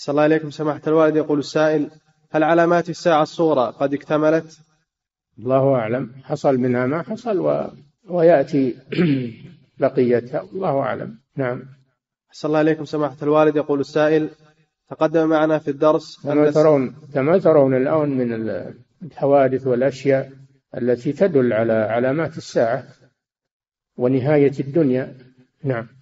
أحسن الله إليكم سماحة الوالد. يقول السائل: هل علامات الساعة الصغرى قد اكتملت؟ الله أعلم، حصل منها ما حصل ويأتي بقيتها، الله أعلم. نعم. أحسن الله إليكم سماحة الوالد. يقول السائل: تقدم معنا في الدرس كما ترون الآن من الحوادث والأشياء التي تدل على علامات الساعة ونهاية الدنيا. نعم.